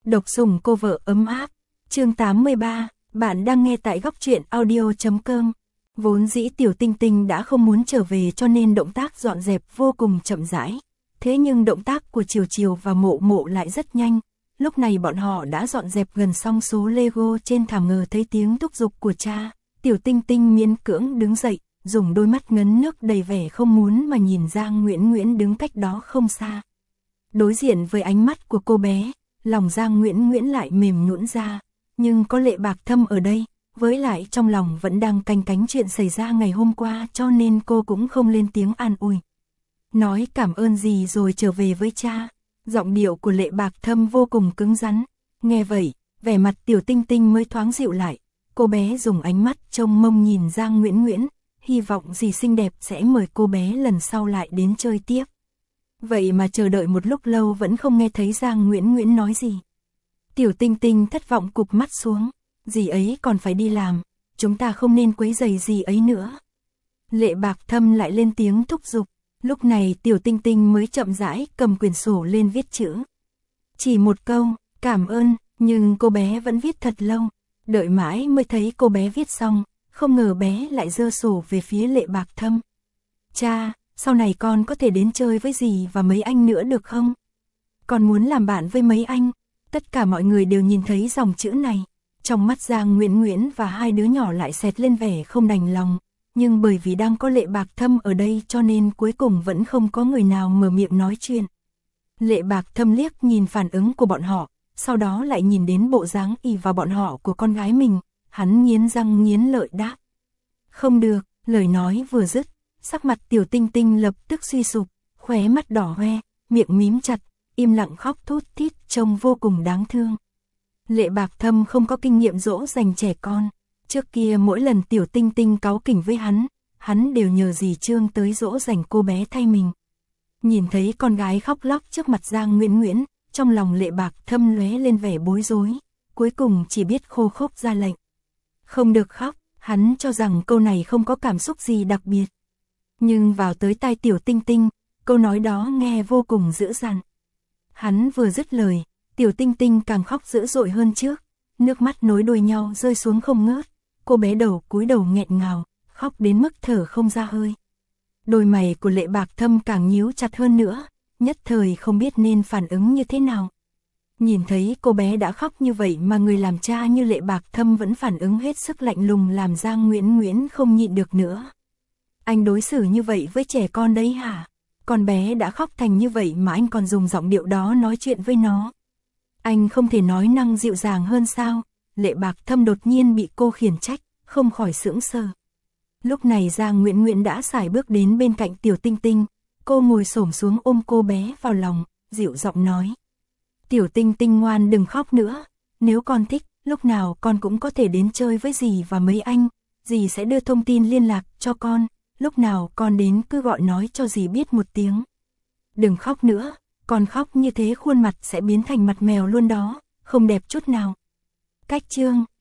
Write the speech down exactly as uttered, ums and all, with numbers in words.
Độc sủng cô vợ ấm áp. Chương tám mươi ba, bạn đang nghe tại góc truyện audio chấm com. Vốn dĩ Tiểu Tinh Tinh đã không muốn trở về cho nên động tác dọn dẹp vô cùng chậm rãi. Thế nhưng động tác của Chiều Chiều và Mộ Mộ lại rất nhanh. Lúc này bọn họ đã dọn dẹp gần xong số Lego trên thảm, ngờ thấy tiếng thúc giục của cha. Tiểu Tinh Tinh miễn cưỡng đứng dậy, dùng đôi mắt ngấn nước đầy vẻ không muốn mà nhìn Giang Nguyễn Nguyễn đứng cách đó không xa. Đối diện với ánh mắt của cô bé, lòng Giang Nguyễn Nguyễn lại mềm nhũn ra. Nhưng có Lệ Bạc Thâm ở đây, với lại trong lòng vẫn đang canh cánh chuyện xảy ra ngày hôm qua, cho nên cô cũng không lên tiếng an ủi. Nói cảm ơn gì rồi trở về với cha. Giọng điệu của Lệ Bạc Thâm vô cùng cứng rắn. Nghe vậy, vẻ mặt Tiểu Tinh Tinh mới thoáng dịu lại. Cô bé dùng ánh mắt trông mong nhìn Giang Nguyễn Nguyễn, hy vọng dì xinh đẹp sẽ mời cô bé lần sau lại đến chơi tiếp. Vậy mà chờ đợi một lúc lâu vẫn không nghe thấy Giang Nguyễn Nguyễn nói gì. Tiểu Tinh Tinh thất vọng cụp mắt xuống. Dì ấy còn phải đi làm, chúng ta không nên quấy rầy dì ấy nữa. Lệ Bạc Thâm lại lên tiếng thúc giục. Lúc này Tiểu Tinh Tinh mới chậm rãi cầm quyển sổ lên viết chữ. Chỉ một câu, cảm ơn, nhưng cô bé vẫn viết thật lâu. Đợi mãi mới thấy cô bé viết xong, không ngờ bé lại giơ sổ về phía Lệ Bạc Thâm. Cha, sau này con có thể đến chơi với dì và mấy anh nữa được không? Con muốn làm bạn với mấy anh. Tất cả mọi người đều nhìn thấy dòng chữ này. Trong mắt Giang Nguyễn Nguyễn và hai đứa nhỏ lại xẹt lên vẻ không đành lòng. Nhưng bởi vì đang có Lệ Bạc Thâm ở đây cho nên cuối cùng vẫn không có người nào mở miệng nói chuyện. Lệ Bạc Thâm liếc nhìn phản ứng của bọn họ, sau đó lại nhìn đến bộ dáng ì vào bọn họ của con gái mình. Hắn nghiến răng nghiến lợi đáp. Không được, lời nói vừa dứt, sắc mặt Tiểu Tinh Tinh lập tức suy sụp, khóe mắt đỏ hoe, miệng mím chặt, im lặng khóc thút thít, trông vô cùng đáng thương. Lệ Bạc Thâm không có kinh nghiệm dỗ dành trẻ con. Trước kia mỗi lần Tiểu Tinh Tinh cáu kỉnh với hắn, hắn đều nhờ dì Trương tới dỗ dành cô bé thay mình. Nhìn thấy con gái khóc lóc trước mặt Giang Nguyễn Nguyễn, trong lòng Lệ Bạc Thâm lóe lên vẻ bối rối, cuối cùng chỉ biết khô khốc ra lệnh. Không được khóc, hắn cho rằng câu này không có cảm xúc gì đặc biệt. Nhưng vào tới tai Tiểu Tinh Tinh, câu nói đó nghe vô cùng dữ dằn. Hắn vừa dứt lời, Tiểu Tinh Tinh càng khóc dữ dội hơn trước, nước mắt nối đuôi nhau rơi xuống không ngớt. Cô bé đầu cúi đầu nghẹn ngào, khóc đến mức thở không ra hơi. Đôi mày của Lệ Bạc Thâm càng nhíu chặt hơn nữa, nhất thời không biết nên phản ứng như thế nào. Nhìn thấy cô bé đã khóc như vậy mà người làm cha như Lệ Bạc Thâm vẫn phản ứng hết sức lạnh lùng, làm Giang Nguyễn Nguyễn không nhịn được nữa. Anh đối xử như vậy với trẻ con đấy hả? Con bé đã khóc thành như vậy mà anh còn dùng giọng điệu đó nói chuyện với nó. Anh không thể nói năng dịu dàng hơn sao? Lệ Bạc Thâm đột nhiên bị cô khiển trách, không khỏi sững sờ. Lúc này Giang Nguyễn Nguyễn đã sải bước đến bên cạnh Tiểu Tinh Tinh. Cô ngồi xổm xuống ôm cô bé vào lòng, dịu giọng nói. Tiểu Tinh Tinh ngoan, đừng khóc nữa. Nếu con thích, lúc nào con cũng có thể đến chơi với dì và mấy anh. Dì sẽ đưa thông tin liên lạc cho con. Lúc nào con đến cứ gọi nói cho dì biết một tiếng. Đừng khóc nữa, con khóc như thế khuôn mặt sẽ biến thành mặt mèo luôn đó, không đẹp chút nào. Cách chương.